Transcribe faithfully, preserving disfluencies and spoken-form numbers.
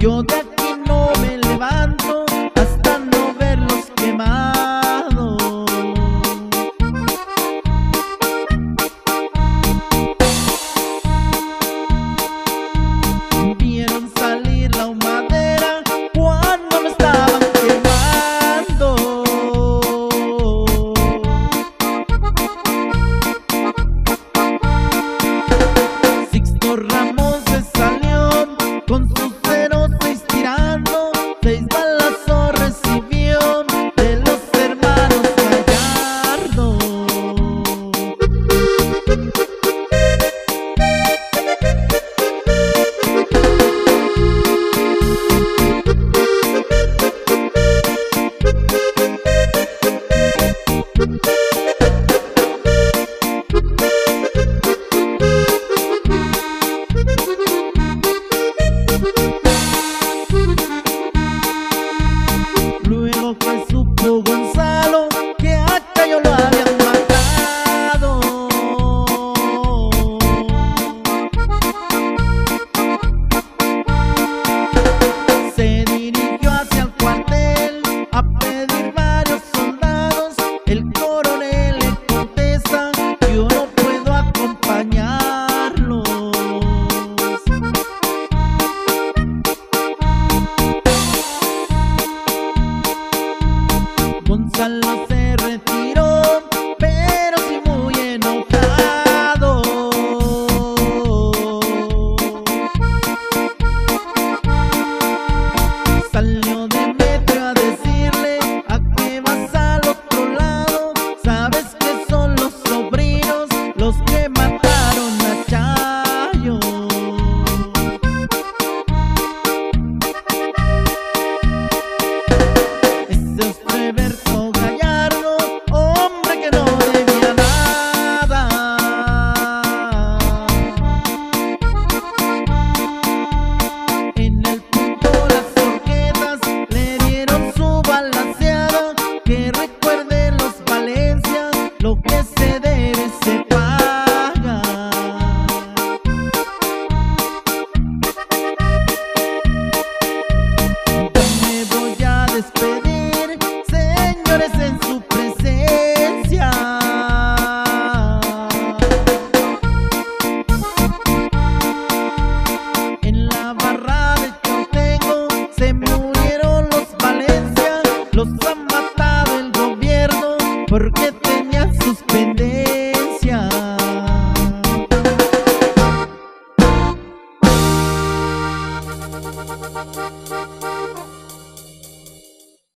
Yo de aquí no me levanto hasta no verlos quemados. Vieron salir la humadera cuando me estaban quemando. Sixto Ramos se salió con sus cero seis tirando, seis balazos recibió de los hermanos Gallardo. Luego que supo Gonzalo que a Cayo lo habían matado, se dirigió hacia el cuartel a pedir varios soldados. El coronel le contesta: yo no puedo acompañarlos. Gonzalo se retiró, pero sí muy enojado. Salió Demetrio a decirle: ¿a qué vas al otro lado? Sabes que son los sobrinos los que mataron a Chayo. Ese es Roberto Gallardo, hombre que no debía nada. En el punto las horquetas le dieron su balanceada. Que recuerden los Valencia, lo que se debe se paga. Ya me voy a despedir, señores, en su presencia. En la barra de Chontengo se murieron los Valencia, los ha matado el gobierno porque